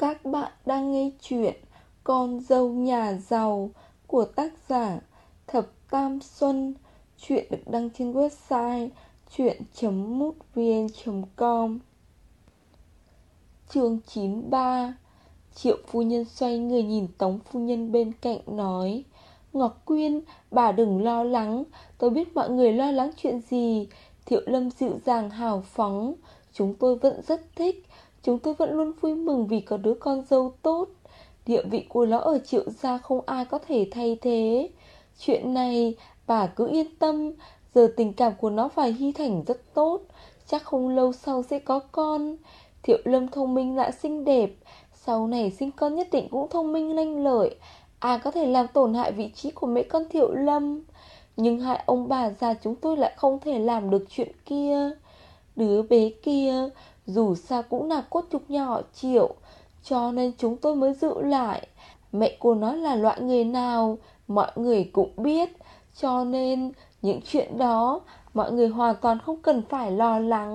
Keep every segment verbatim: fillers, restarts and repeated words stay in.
Các bạn đang nghe chuyện Con dâu nhà giàu của tác giả Thập Tam Xuân. Chuyện được đăng trên website chuyện chấm mútvn chấm com. Chương chín mươi ba. Triệu phu nhân xoay người nhìn Tống phu nhân bên cạnh nói: Ngọc Quyên, bà đừng lo lắng, tôi biết mọi người lo lắng chuyện gì. Thiệu Lâm dịu dàng hào phóng, chúng tôi vẫn rất thích. Chúng tôi vẫn luôn vui mừng vì có đứa con dâu tốt. Địa vị của nó ở Triệu gia không ai có thể thay thế. Chuyện này bà cứ yên tâm. Giờ tình cảm của nó và Hy Thành rất tốt, chắc không lâu sau sẽ có con. Thiệu Lâm thông minh lại xinh đẹp, sau này sinh con nhất định cũng thông minh lanh lợi. Ai có thể làm tổn hại vị trí của mẹ con Thiệu Lâm. Nhưng hai ông bà già chúng tôi lại không thể làm được chuyện kia. Đứa bé kia dù sao cũng là cốt nhục nhà họ Triệu, cho nên chúng tôi mới giữ lại. Mẹ của nó là loại người nào mọi người cũng biết, cho nên những chuyện đó mọi người hoàn toàn không cần phải lo lắng.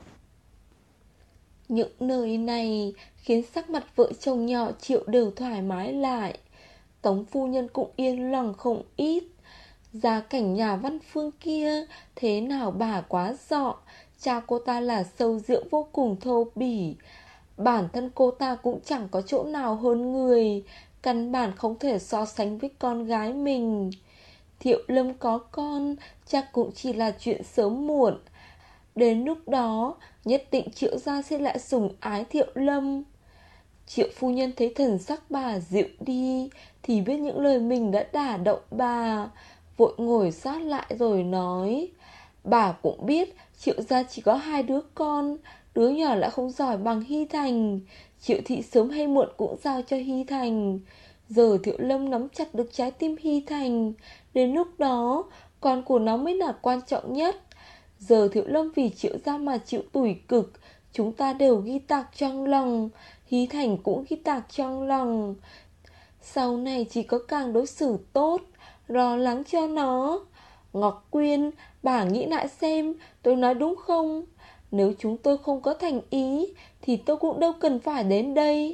Những lời này khiến sắc mặt vợ chồng nhà họ Triệu đều thoải mái lại. Tống phu nhân cũng yên lòng không ít. Gia cảnh nhà Văn Phương kia thế nào bà quá rõ. Cha cô ta là sâu rượu vô cùng thô bỉ. Bản thân cô ta cũng chẳng có chỗ nào hơn người, căn bản không thể so sánh với con gái mình. Thiệu Lâm có con chắc cũng chỉ là chuyện sớm muộn. Đến lúc đó nhất định Triệu gia sẽ lại sủng ái Thiệu Lâm. Triệu phu nhân thấy thần sắc bà dịu đi thì biết những lời mình đã đả động bà, vội ngồi sát lại rồi nói: Bà cũng biết Triệu gia chỉ có hai đứa con, đứa nhỏ lại không giỏi bằng Hy Thành. Triệu thị sớm hay muộn cũng giao cho Hy Thành. Giờ Thiệu Lâm nắm chặt được trái tim Hy Thành, đến lúc đó con của nó mới là quan trọng nhất. Giờ Thiệu Lâm vì Triệu gia mà chịu tủi cực, chúng ta đều ghi tạc trong lòng. Hy Thành cũng ghi tạc trong lòng. Sau này chỉ có càng đối xử tốt, lo lắng cho nó. Ngọc Quyên, bà nghĩ lại xem, tôi nói đúng không? Nếu chúng tôi không có thành ý thì tôi cũng đâu cần phải đến đây.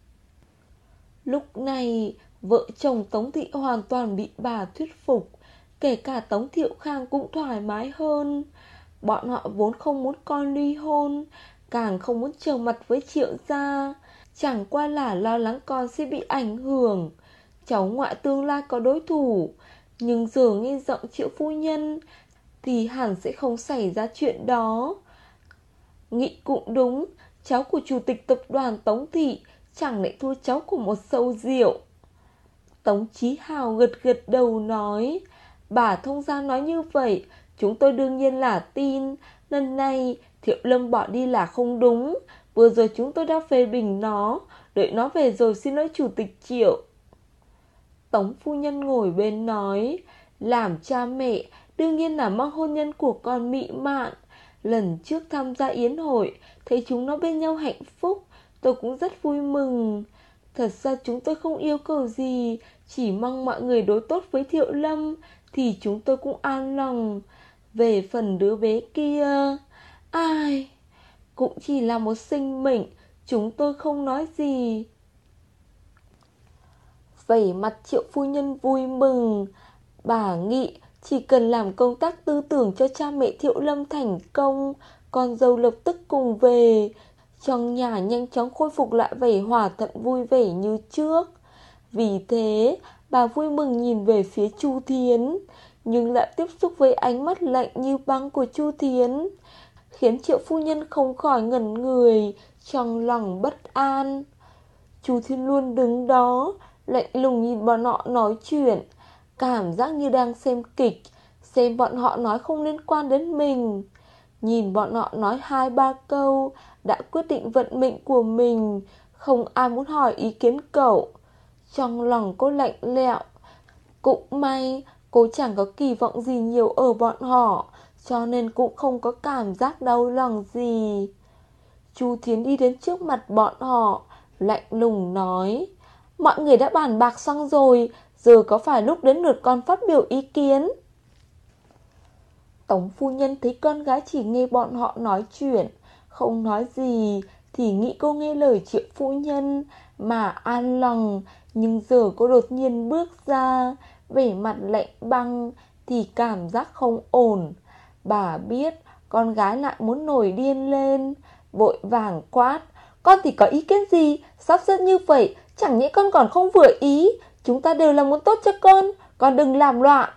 Lúc này vợ chồng Tống Thị hoàn toàn bị bà thuyết phục. Kể cả Tống Thiệu Khang cũng thoải mái hơn. Bọn họ vốn không muốn con ly hôn, càng không muốn trở mặt với Triệu gia, chẳng qua là lo lắng con sẽ bị ảnh hưởng, cháu ngoại tương lai có đối thủ. Nhưng giờ nghe giọng Triệu phu nhân thì hẳn sẽ không xảy ra chuyện đó. Nghĩ cũng đúng, cháu của chủ tịch tập đoàn Tống Thị chẳng lẽ thua cháu của một sâu rượu. Tống Chí Hào gật gật đầu nói: Bà thông gia nói như vậy, chúng tôi đương nhiên là tin. Lần này Thiệu Lâm bỏ đi là không đúng. Vừa rồi chúng tôi đã phê bình nó, đợi nó về rồi xin lỗi chủ tịch Triệu. Tống phu nhân ngồi bên nói: Làm cha mẹ đương nhiên là mong hôn nhân của con mỹ mãn. Lần trước tham gia yến hội, thấy chúng nó bên nhau hạnh phúc, tôi cũng rất vui mừng. Thật ra chúng tôi không yêu cầu gì, chỉ mong mọi người đối tốt với Thiệu Lâm thì chúng tôi cũng an lòng. Về phần đứa bé kia, ai, cũng chỉ là một sinh mệnh, chúng tôi không nói gì. Vẻ mặt Triệu phu nhân vui mừng. Bà nghĩ chỉ cần làm công tác tư tưởng cho cha mẹ Thiệu Lâm thành công, con dâu lập tức cùng về, trong nhà nhanh chóng khôi phục lại vẻ hòa thuận vui vẻ như trước. Vì thế bà vui mừng nhìn về phía Chu Thiến, nhưng lại tiếp xúc với ánh mắt lạnh như băng của Chu Thiến, khiến Triệu phu nhân không khỏi ngẩn người, trong lòng bất an. Chu Thiến luôn đứng đó lạnh lùng nhìn bọn họ nói chuyện, cảm giác như đang xem kịch, xem bọn họ nói không liên quan đến mình. Nhìn bọn họ nói hai ba câu đã quyết định vận mệnh của mình, không ai muốn hỏi ý kiến cậu. Trong lòng cô lạnh lẽo. Cũng may cô chẳng có kỳ vọng gì nhiều ở bọn họ, cho nên cũng không có cảm giác đau lòng gì. Chu Thiến đi đến trước mặt bọn họ, lạnh lùng nói: Mọi người đã bàn bạc xong rồi, giờ có phải lúc đến lượt con phát biểu ý kiến? Tống phu nhân thấy con gái chỉ nghe bọn họ nói chuyện, không nói gì, thì nghĩ cô nghe lời Triệu phu nhân mà an lòng. Nhưng giờ cô đột nhiên bước ra, vẻ mặt lạnh băng thì cảm giác không ổn. Bà biết con gái lại muốn nổi điên lên, vội vàng quát: Con thì có ý kiến gì? Sắp xếp như vậy chẳng nhẽ con còn không vừa ý? Chúng ta đều là muốn tốt cho con, con đừng làm loạn.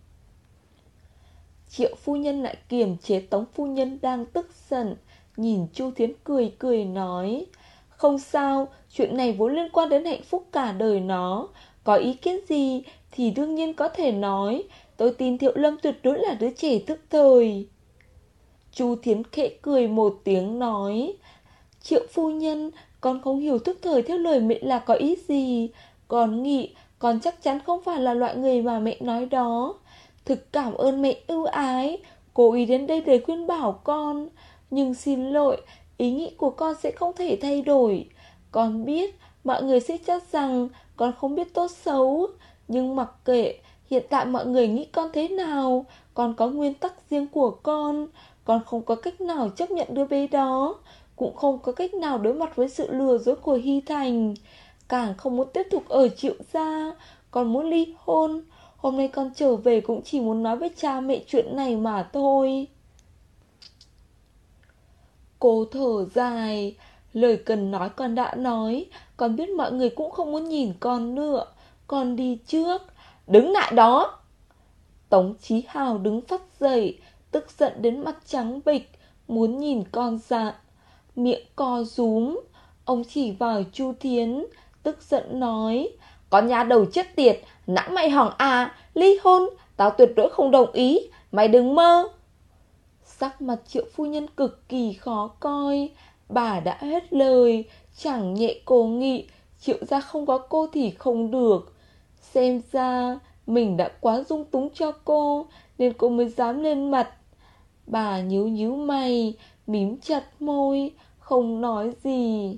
Triệu phu nhân lại kiềm chế Tống phu nhân đang tức giận, nhìn Chu Thiến cười cười nói: Không sao, chuyện này vốn liên quan đến hạnh phúc cả đời nó. Có ý kiến gì thì đương nhiên có thể nói. Tôi tin Thiệu Lâm tuyệt đối là đứa trẻ thức thời. Chu Thiến khẽ cười một tiếng nói: Triệu phu nhân, con không hiểu thức thời theo lời mẹ là có ý gì. Con nghĩ con chắc chắn không phải là loại người mà mẹ nói đó. Thực cảm ơn mẹ ưu ái, cố ý đến đây để khuyên bảo con. Nhưng xin lỗi, ý nghĩ của con sẽ không thể thay đổi. Con biết mọi người sẽ chắc rằng con không biết tốt xấu. Nhưng mặc kệ hiện tại mọi người nghĩ con thế nào, con có nguyên tắc riêng của con. Con không có cách nào chấp nhận đứa bé đó, cũng không có cách nào đối mặt với sự lừa dối của Hy Thành, càng không muốn tiếp tục ở Triệu gia. Con muốn ly hôn. Hôm nay con trở về cũng chỉ muốn nói với cha mẹ chuyện này mà thôi. Cô thở dài: Lời cần nói con đã nói. Con biết mọi người cũng không muốn nhìn con nữa. Con đi trước. Đứng lại đó. Tống Chí Hào đứng phắt dậy, tức giận đến mặt trắng bệch, muốn nhìn con dạn, miệng co rúm. Ông chỉ vào Chu Thiến, tức giận nói: Con nhà đầu chết tiệt, nãng mày hỏng à? Ly hôn, tao tuyệt đối không đồng ý, mày đừng mơ. Sắc mặt Triệu phu nhân cực kỳ khó coi. Bà đã hết lời, chẳng nhẹ cố nghị Triệu gia không có cô thì không được. Xem ra mình đã quá dung túng cho cô, nên cô mới dám lên mặt. Bà nhíu nhíu mày, mím chặt môi, không nói gì.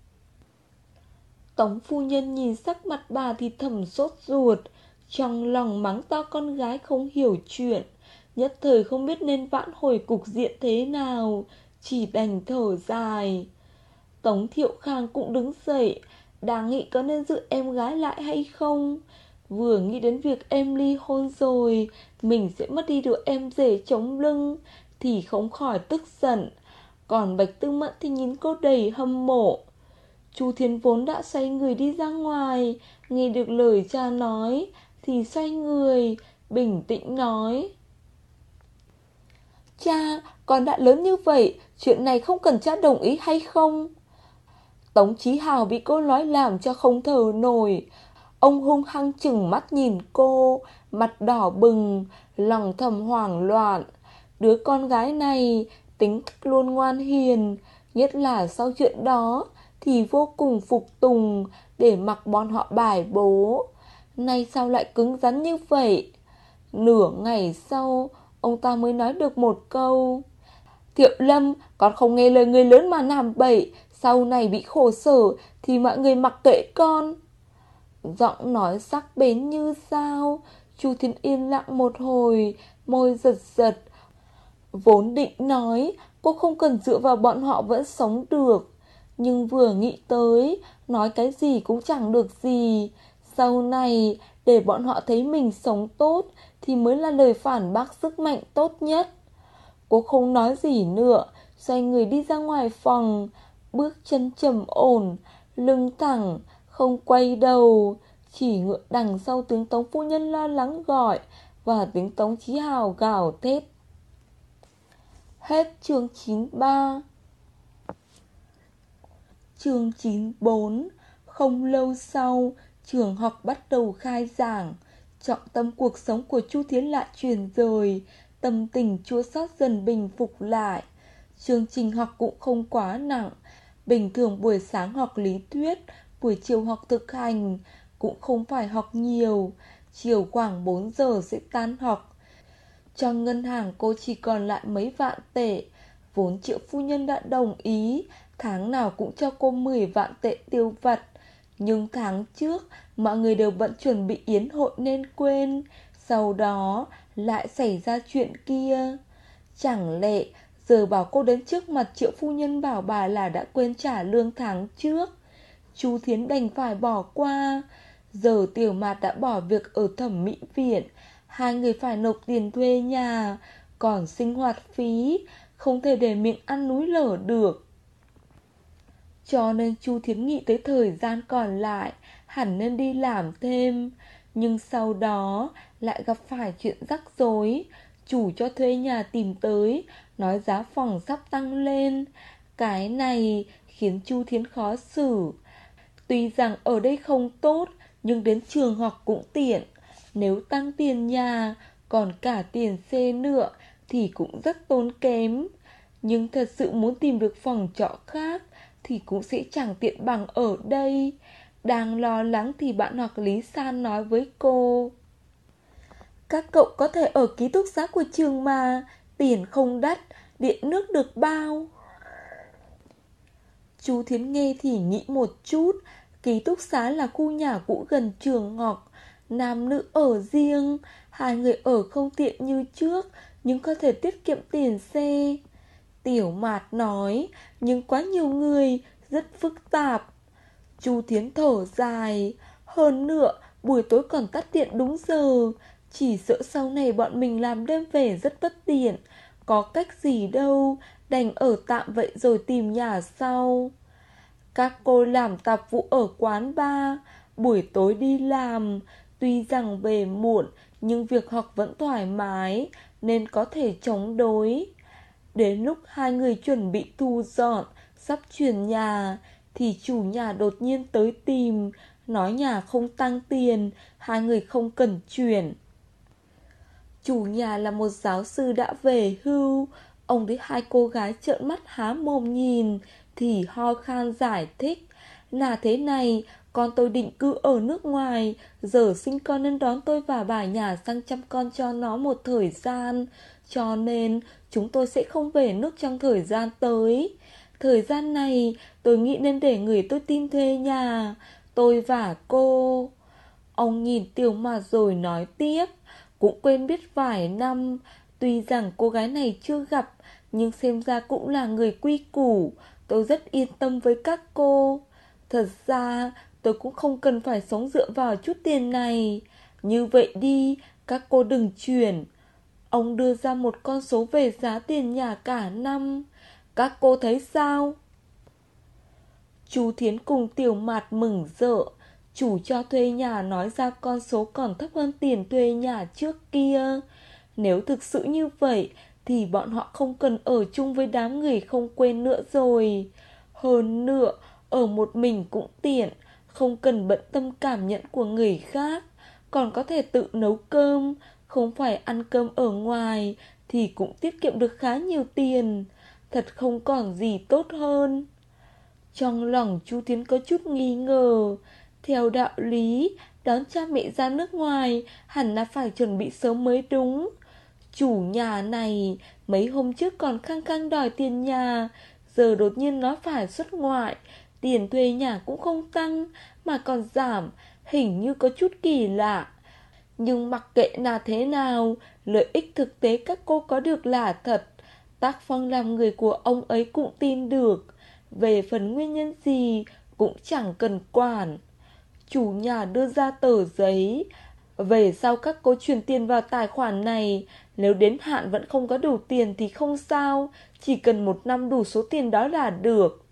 Tống phu nhân nhìn sắc mặt bà thì thầm sốt ruột, trong lòng mắng to con gái không hiểu chuyện, nhất thời không biết nên vãn hồi cục diện thế nào, chỉ đành thở dài. Tống Thiệu Khang cũng đứng dậy, đang nghĩ có nên giữ em gái lại hay không. Vừa nghĩ đến việc em ly hôn rồi, mình sẽ mất đi đứa em rể chống lưng, thì không khỏi tức giận. Còn Bạch Tư Mẫn thì nhìn cô đầy hâm mộ. Chu Thiến vốn đã xoay người đi ra ngoài, nghe được lời cha nói thì xoay người, bình tĩnh nói: Cha, con đã lớn như vậy, chuyện này không cần cha đồng ý hay không? Tống Chí Hào bị cô nói làm cho không thở nổi. Ông hung hăng chừng mắt nhìn cô, mặt đỏ bừng, lòng thầm hoảng loạn. Đứa con gái này tính cách luôn ngoan hiền, nhất là sau chuyện đó thì vô cùng phục tùng, để mặc bọn họ bài bố. Nay sao lại cứng rắn như vậy? Nửa ngày sau, ông ta mới nói được một câu: Thiệu Lâm, con không nghe lời người lớn mà làm bậy, sau này bị khổ sở thì mọi người mặc kệ con. Giọng nói sắc bén như dao. Chu Thiến yên lặng một hồi, môi giật giật. Vốn định nói cô không cần dựa vào bọn họ vẫn sống được, nhưng vừa nghĩ tới nói cái gì cũng chẳng được gì. Sau này để bọn họ thấy mình sống tốt thì mới là lời phản bác sức mạnh tốt nhất. Cô không nói gì nữa, xoay người đi ra ngoài phòng, bước chân trầm ổn, lưng thẳng, không quay đầu, chỉ ngựa đằng sau tiếng Tống phu nhân lo lắng gọi và tiếng Tống Chí Hào gào thét. Hết chương chín mươi ba. Chương chín mươi bốn. Không lâu sau, trường học bắt đầu khai giảng. Trọng tâm cuộc sống của Chu Thiến lại chuyển rời, tâm tình chua xót dần bình phục lại. Chương trình học cũng không quá nặng. Bình thường buổi sáng học lý thuyết, buổi chiều học thực hành, cũng không phải học nhiều. Chiều khoảng bốn giờ sẽ tan học. Trong ngân hàng cô chỉ còn lại mấy vạn tệ. Vốn Triệu phu nhân đã đồng ý tháng nào cũng cho cô mười vạn tệ tiêu vặt, nhưng tháng trước mọi người đều bận chuẩn bị yến hội nên quên. Sau đó lại xảy ra chuyện kia. Chẳng lẽ Giờ bảo cô đến trước mặt Triệu phu nhân bảo bà là đã quên trả lương tháng trước. Chu Thiến đành phải bỏ qua. Giờ Tiểu Mạt đã bỏ việc ở thẩm mỹ viện, hai người phải nộp tiền thuê nhà, còn sinh hoạt phí, không thể để miệng ăn núi lở được. Cho nên Chu Thiến nghĩ tới thời gian còn lại hẳn nên đi làm thêm. Nhưng sau đó lại gặp phải chuyện rắc rối. Chủ cho thuê nhà tìm tới, nói giá phòng sắp tăng lên. Cái này khiến Chu Thiến khó xử. Tuy rằng ở đây không tốt, nhưng đến trường học cũng tiện. Nếu tăng tiền nhà, còn cả tiền xe nữa thì cũng rất tốn kém. Nhưng thật sự muốn tìm được phòng trọ khác thì cũng sẽ chẳng tiện bằng ở đây. Đang lo lắng thì bạn học Lý San nói với cô: các cậu có thể ở ký túc xá của trường mà, tiền không đắt, điện nước được bao. Chu Thiến nghe thì nghĩ một chút. Ký túc xá là khu nhà cũ gần trường học, nam nữ ở riêng, hai người ở không tiện như trước, nhưng có thể tiết kiệm tiền xe. Tiểu Mạt nói, nhưng quá nhiều người, rất phức tạp. Chu Thiến thở dài. Hơn nữa, buổi tối còn tắt điện đúng giờ. Chỉ sợ sau này bọn mình làm đêm về rất bất tiện. Có cách gì đâu, đành ở tạm vậy rồi tìm nhà sau. Các cô làm tạp vụ ở quán bar, buổi tối đi làm. Tuy rằng về muộn, nhưng việc học vẫn thoải mái, nên có thể chống đối. Đến lúc hai người chuẩn bị thu dọn, sắp chuyển nhà, thì chủ nhà đột nhiên tới tìm, nói nhà không tăng tiền, hai người không cần chuyển. Chủ nhà là một giáo sư đã về hưu. Ông thấy hai cô gái trợn mắt há mồm nhìn thì ho khan giải thích: là thế này, con tôi định cư ở nước ngoài, giờ sinh con nên đón tôi và bà nhà sang chăm con cho nó một thời gian. Cho nên chúng tôi sẽ không về nước trong thời gian tới. Thời gian này tôi nghĩ nên để người tôi tin thuê nhà, tôi và cô. Ông nhìn Tiểu Mạt rồi nói tiếp: cũng quen biết vài năm, tuy rằng cô gái này chưa gặp, nhưng xem ra cũng là người quy củ. Tôi rất yên tâm với các cô. Thật ra tôi cũng không cần phải sống dựa vào chút tiền này. Như vậy đi, các cô đừng chuyển. Ông đưa ra một con số về giá tiền nhà cả năm. Các cô thấy sao? Chu Thiến cùng Tiểu Mạt mừng rỡ. Chủ cho thuê nhà nói ra con số còn thấp hơn tiền thuê nhà trước kia. Nếu thực sự như vậy thì bọn họ không cần ở chung với đám người không quen nữa rồi. Hơn nữa, ở một mình cũng tiện, không cần bận tâm cảm nhận của người khác, còn có thể tự nấu cơm, không phải ăn cơm ở ngoài, thì cũng tiết kiệm được khá nhiều tiền. Thật không còn gì tốt hơn. Trong lòng Chu Thiến có chút nghi ngờ. Theo đạo lý, đón cha mẹ ra nước ngoài hẳn là phải chuẩn bị sớm mới đúng. Chủ nhà này mấy hôm trước còn khăng khăng đòi tiền nhà, giờ đột nhiên nói phải xuất ngoại, tiền thuê nhà cũng không tăng mà còn giảm, hình như có chút kỳ lạ. Nhưng mặc kệ là thế nào, lợi ích thực tế các cô có được là thật. Tác phong làm người của ông ấy cũng tin được. Về phần nguyên nhân gì cũng chẳng cần quản. Chủ nhà đưa ra tờ giấy: về sau các cô chuyển tiền vào tài khoản này, nếu đến hạn vẫn không có đủ tiền thì không sao, chỉ cần một năm đủ số tiền đó là được.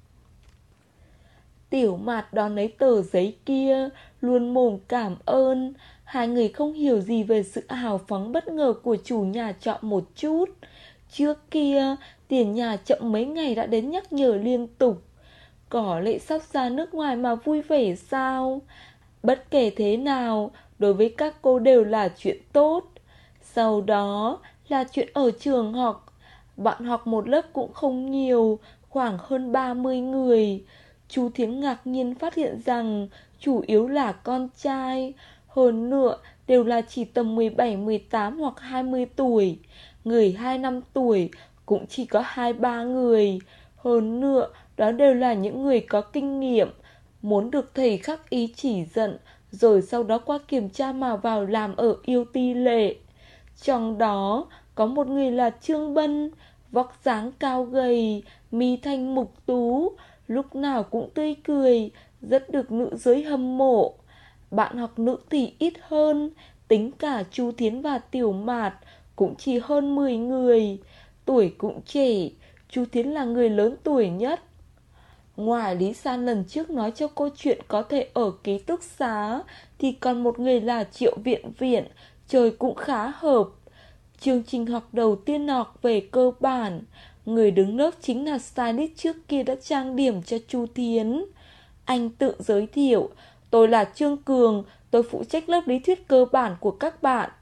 Tiểu Mạt đón lấy tờ giấy kia, luôn mồm cảm ơn. Hai người không hiểu gì về sự hào phóng bất ngờ của chủ nhà trọ một chút. Trước kia, tiền nhà chậm mấy ngày đã đến nhắc nhở liên tục. Có lẽ sắp ra nước ngoài mà vui vẻ sao? Bất kể thế nào, đối với các cô đều là chuyện tốt. Sau đó là chuyện ở trường học. Bạn học một lớp cũng không nhiều, khoảng hơn ba mươi người. Chu Thiến ngạc nhiên phát hiện rằng chủ yếu là con trai. Hơn nữa đều là chỉ tầm mười bảy, mười tám hoặc hai mươi tuổi. Người hai năm tuổi cũng chỉ có hai ba người. Hơn nữa đó đều là những người có kinh nghiệm, muốn được thầy khắc ý chỉ dẫn, rồi sau đó qua kiểm tra mà vào làm ở Yêu Ti Lệ. Trong đó có một người là Trương Bân, vóc dáng cao gầy, mi thanh mục tú, lúc nào cũng tươi cười, rất được nữ giới hâm mộ. Bạn học nữ thì ít hơn, tính cả Chu Thiến và Tiểu Mạt cũng chỉ hơn mười người. Tuổi cũng trẻ, Chu Thiến là người lớn tuổi nhất. Ngoài Lý San lần trước nói cho cô chuyện có thể ở ký túc xá, thì còn một người là Triệu Viện Viện, trời cũng khá hợp. Chương trình học đầu tiên học về cơ bản, người đứng lớp chính là stylist trước kia đã trang điểm cho Chu Thiến. Anh tự giới thiệu, tôi là Trương Cường, tôi phụ trách lớp lý thuyết cơ bản của các bạn.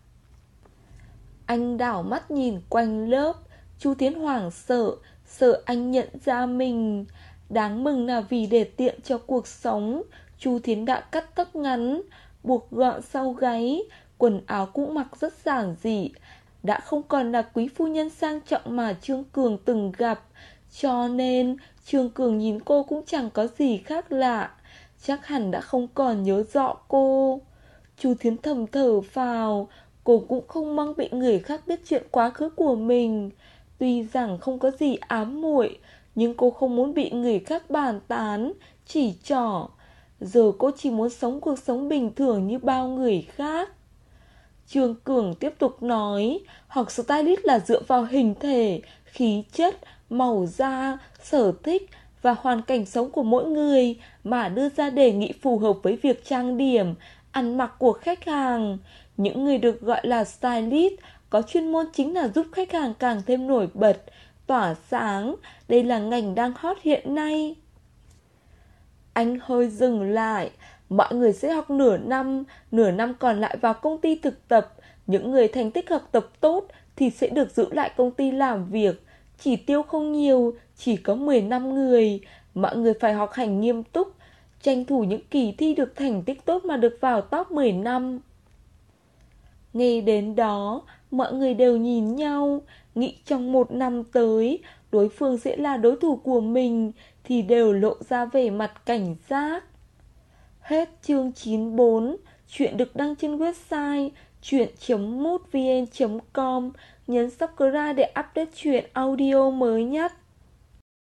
Anh đảo mắt nhìn quanh lớp, Chu Thiến hoảng sợ, sợ anh nhận ra mình. Đáng mừng là vì để tiện cho cuộc sống, Chu Thiến đã cắt tóc ngắn, buộc gọn sau gáy, quần áo cũng mặc rất giản dị, đã không còn là quý phu nhân sang trọng mà Trương Cường từng gặp. Cho nên Trương Cường nhìn cô cũng chẳng có gì khác lạ, chắc hẳn đã không còn nhớ rõ cô. Chu Thiến thầm thở phào, cô cũng không mong bị người khác biết chuyện quá khứ của mình. Tuy rằng không có gì ám muội, nhưng cô không muốn bị người khác bàn tán, chỉ trỏ. Giờ cô chỉ muốn sống cuộc sống bình thường như bao người khác. Trương Cường tiếp tục nói, học stylist là dựa vào hình thể, khí chất, màu da, sở thích và hoàn cảnh sống của mỗi người mà đưa ra đề nghị phù hợp với việc trang điểm, ăn mặc của khách hàng. Những người được gọi là stylist có chuyên môn chính là giúp khách hàng càng thêm nổi bật, tỏa sáng. Đây là ngành đang hot hiện nay. Anh hơi dừng lại. Mọi người sẽ học nửa năm, nửa năm còn lại vào công ty thực tập. Những người thành tích học tập tốt thì sẽ được giữ lại công ty làm việc. Chỉ tiêu không nhiều, chỉ có mười lăm người. Mọi người phải học hành nghiêm túc, tranh thủ những kỳ thi được thành tích tốt mà được vào top mười năm. Nghe đến đó, mọi người đều nhìn nhau, nghĩ trong một năm tới, đối phương sẽ là đối thủ của mình, thì đều lộ ra vẻ mặt cảnh giác. Hết chương chín mươi bốn, chuyện được đăng trên website chuyện chấm mútvn chấm com. Nhấn subscribe để update chuyện audio mới nhất.